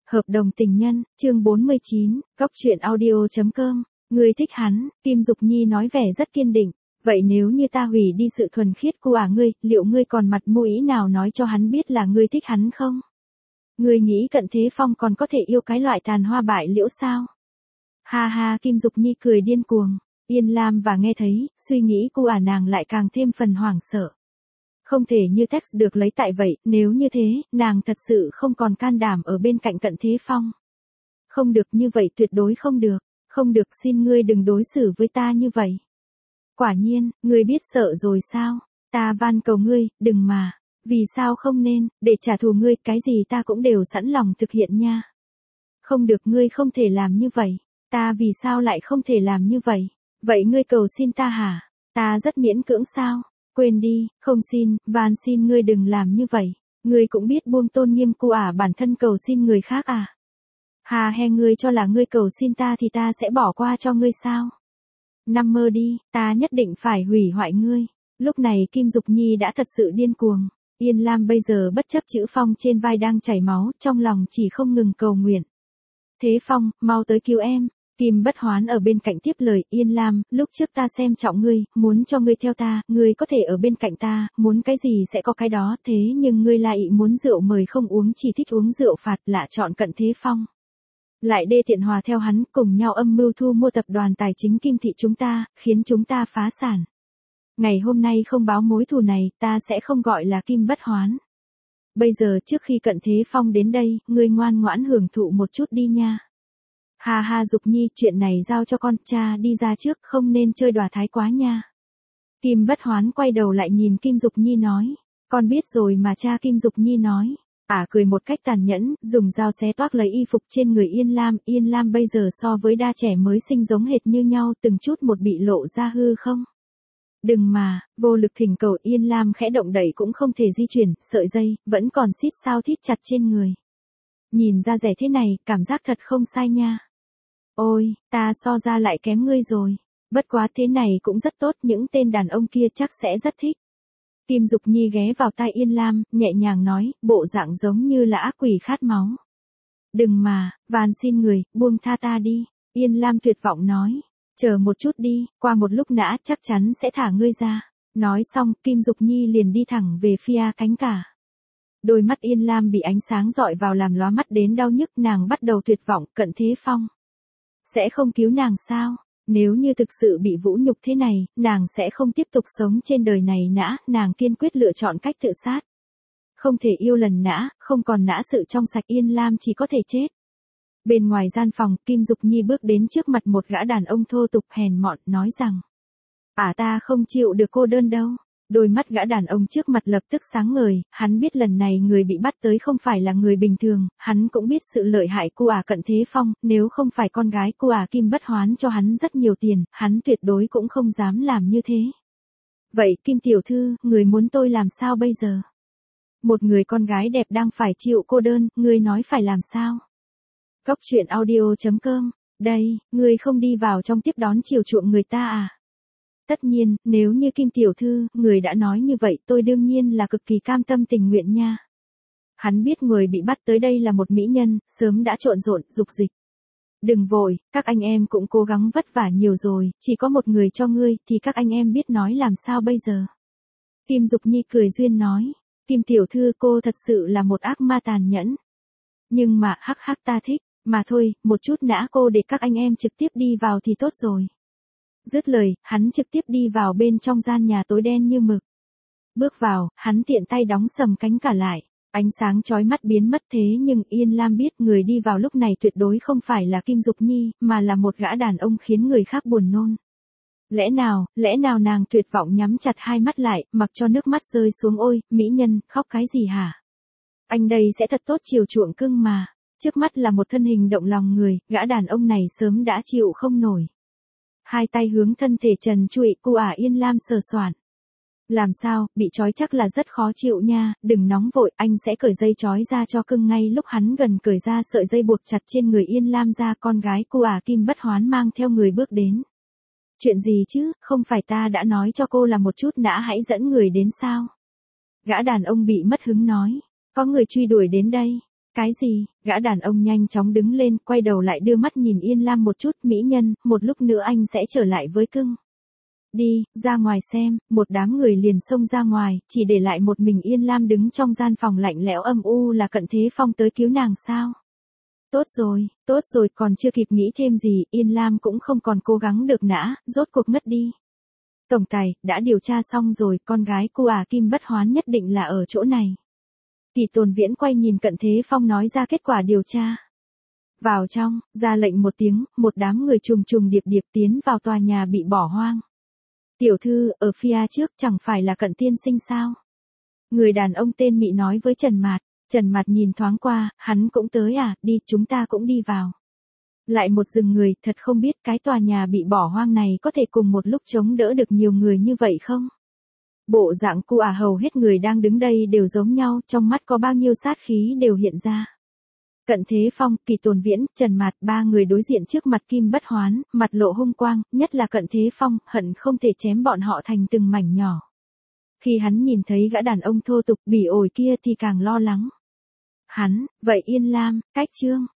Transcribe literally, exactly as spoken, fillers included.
Hợp đồng tình nhân, chương bốn mươi chín, góc truyện audio chấm com, ngươi thích hắn, Kim Dục Nhi nói vẻ rất kiên định, vậy nếu như ta hủy đi sự thuần khiết của à ngươi, liệu ngươi còn mặt mũi nào nói cho hắn biết là ngươi thích hắn không? Ngươi nghĩ Cận Thế Phong còn có thể yêu cái loại tàn hoa bại liễu sao? Ha ha, Kim Dục Nhi cười điên cuồng, Yên Lam và nghe thấy, suy nghĩ của à nàng lại càng thêm phần hoảng sợ. Không thể như text được lấy tại vậy, nếu như thế, nàng thật sự không còn can đảm ở bên cạnh Cận Thế Phong. Không được như vậy, tuyệt đối không được, không được, xin ngươi đừng đối xử với ta như vậy. Quả nhiên, ngươi biết sợ rồi sao, ta van cầu ngươi, đừng mà, vì sao không nên, để trả thù ngươi, cái gì ta cũng đều sẵn lòng thực hiện nha. Không được, ngươi không thể làm như vậy, ta vì sao lại không thể làm như vậy, vậy ngươi cầu xin ta hả, ta rất miễn cưỡng sao? Quên đi, không xin, van xin ngươi đừng làm như vậy, ngươi cũng biết buông tôn nghiêm của ả bản thân cầu xin người khác à. Hà he, ngươi cho là ngươi cầu xin ta thì ta sẽ bỏ qua cho ngươi sao? Nằm mơ đi, ta nhất định phải hủy hoại ngươi. Lúc này Kim Dục Nhi đã thật sự điên cuồng, Yên Lam bây giờ bất chấp chữ Phong trên vai đang chảy máu, trong lòng chỉ không ngừng cầu nguyện. Thế Phong, mau tới cứu em. Kim Bất Hoán ở bên cạnh tiếp lời, Yên Lam, lúc trước ta xem trọng ngươi, muốn cho ngươi theo ta, ngươi có thể ở bên cạnh ta, muốn cái gì sẽ có cái đó, thế nhưng ngươi lại muốn rượu mời không uống, chỉ thích uống rượu phạt, lạ chọn Cận Thế Phong. Lại đê tiện hòa theo hắn, cùng nhau âm mưu thu mua tập đoàn tài chính Kim thị chúng ta, khiến chúng ta phá sản. Ngày hôm nay không báo mối thù này, ta sẽ không gọi là Kim Bất Hoán. Bây giờ trước khi Cận Thế Phong đến đây, ngươi ngoan ngoãn hưởng thụ một chút đi nha. Ha ha, Dục Nhi, chuyện này giao cho con, cha đi ra trước, không nên chơi đòa thái quá nha. Kim Bất Hoán quay đầu lại nhìn Kim Dục Nhi nói, con biết rồi mà cha. Kim Dục Nhi nói, ả à, cười một cách tàn nhẫn, dùng dao xé toác lấy y phục trên người Yên Lam. Yên Lam bây giờ so với đa trẻ mới sinh giống hệt như nhau, từng chút một bị lộ ra hư không. Đừng mà, vô lực thỉnh cầu. Yên Lam khẽ động đẩy cũng không thể di chuyển, sợi dây, vẫn còn xít sao thít chặt trên người. Nhìn ra rẻ thế này, cảm giác thật không sai nha. Ôi, ta so ra lại kém ngươi rồi. Bất quá thế này cũng rất tốt, những tên đàn ông kia chắc sẽ rất thích. Kim Dục Nhi ghé vào tai Yên Lam, nhẹ nhàng nói, bộ dạng giống như là ác quỷ khát máu. Đừng mà, van xin người, buông tha ta đi. Yên Lam tuyệt vọng nói, chờ một chút đi, qua một lúc nã chắc chắn sẽ thả ngươi ra. Nói xong, Kim Dục Nhi liền đi thẳng về phía cánh cả. Đôi mắt Yên Lam bị ánh sáng dọi vào làm lóa mắt đến đau nhức, nàng bắt đầu tuyệt vọng. Cận Thế Phong sẽ không cứu nàng sao? Nếu như thực sự bị vũ nhục thế này, nàng sẽ không tiếp tục sống trên đời này nã, nàng kiên quyết lựa chọn cách tự sát. Không thể yêu lần nã, không còn nã sự trong sạch, Yên Lam chỉ có thể chết. Bên ngoài gian phòng, Kim Dục Nhi bước đến trước mặt một gã đàn ông thô tục hèn mọn, nói rằng, à ta không chịu được cô đơn đâu. Đôi mắt gã đàn ông trước mặt lập tức sáng ngời, hắn biết lần này người bị bắt tới không phải là người bình thường, hắn cũng biết sự lợi hại của ả Cận Thế Phong, nếu không phải con gái của ả Kim Bất Hoán cho hắn rất nhiều tiền, hắn tuyệt đối cũng không dám làm như thế. Vậy Kim tiểu thư, người muốn tôi làm sao bây giờ? Một người con gái đẹp đang phải chịu cô đơn, ngươi nói phải làm sao? Góc truyện audio chấm com, đây, ngươi không đi vào trong tiếp đón chiều chuộng người ta à? Tất nhiên, nếu như Kim tiểu thư, người đã nói như vậy, tôi đương nhiên là cực kỳ cam tâm tình nguyện nha. Hắn biết người bị bắt tới đây là một mỹ nhân, sớm đã trộn rộn, dục dịch. Đừng vội, các anh em cũng cố gắng vất vả nhiều rồi, chỉ có một người cho ngươi, thì các anh em biết nói làm sao bây giờ. Kim Dục Nhi cười duyên nói, Kim tiểu thư, cô thật sự là một ác ma tàn nhẫn. Nhưng mà, hắc hắc, ta thích, mà thôi, một chút nã cô để các anh em trực tiếp đi vào thì tốt rồi. Dứt lời, hắn trực tiếp đi vào bên trong gian nhà tối đen như mực. Bước vào, hắn tiện tay đóng sầm cánh cả lại. Ánh sáng chói mắt biến mất, thế nhưng Yên Lam biết người đi vào lúc này tuyệt đối không phải là Kim Dục Nhi, mà là một gã đàn ông khiến người khác buồn nôn. Lẽ nào, lẽ nào nàng tuyệt vọng nhắm chặt hai mắt lại, mặc cho nước mắt rơi xuống. Ôi, mỹ nhân, khóc cái gì hả? Anh đây sẽ thật tốt chiều chuộng cưng mà. Trước mắt là một thân hình động lòng người, gã đàn ông này sớm đã chịu không nổi. Hai tay hướng thân thể trần trụi của ả Yên Lam sờ soạn. Làm sao, bị trói chắc là rất khó chịu nha, đừng nóng vội, anh sẽ cởi dây trói ra cho cưng. Ngay lúc hắn gần cởi ra sợi dây buộc chặt trên người Yên Lam ra, con gái của ả Kim Bất Hoán mang theo người bước đến. Chuyện gì chứ, không phải ta đã nói cho cô là một chút nã hãy dẫn người đến sao? Gã đàn ông bị mất hứng nói, có người truy đuổi đến đây. Cái gì? Gã đàn ông nhanh chóng đứng lên, quay đầu lại đưa mắt nhìn Yên Lam một chút, mỹ nhân, một lúc nữa anh sẽ trở lại với cưng. Đi, ra ngoài xem, một đám người liền xông ra ngoài, chỉ để lại một mình Yên Lam đứng trong gian phòng lạnh lẽo âm u. Là Cận Thế Phong tới cứu nàng sao? Tốt rồi, tốt rồi, còn chưa kịp nghĩ thêm gì, Yên Lam cũng không còn cố gắng được nữa, rốt cuộc ngất đi. Tổng tài, đã điều tra xong rồi, con gái cô à Kim Bất Hoán nhất định là ở chỗ này. Kỳ Tồn Viễn quay nhìn Cận Thế Phong nói ra kết quả điều tra. Vào trong, ra lệnh một tiếng, một đám người trùng trùng điệp điệp tiến vào tòa nhà bị bỏ hoang. Tiểu thư, ở phía trước chẳng phải là Cận tiên sinh sao? Người đàn ông tên Mị nói với Trần Mạt. Trần Mạt nhìn thoáng qua, hắn cũng tới à, đi, chúng ta cũng đi vào. Lại một rừng người, thật không biết cái tòa nhà bị bỏ hoang này có thể cùng một lúc chống đỡ được nhiều người như vậy không? Bộ dạng cu à hầu hết người đang đứng đây đều giống nhau, trong mắt có bao nhiêu sát khí đều hiện ra. Cận Thế Phong, Kỳ Tồn Viễn, Trần Mạt, ba người đối diện trước mặt Kim Bất Hoán, mặt lộ hung quang, nhất là Cận Thế Phong, hận không thể chém bọn họ thành từng mảnh nhỏ. Khi hắn nhìn thấy gã đàn ông thô tục bỉ ổi kia thì càng lo lắng. Hắn, vậy Yên Lam, cách chương.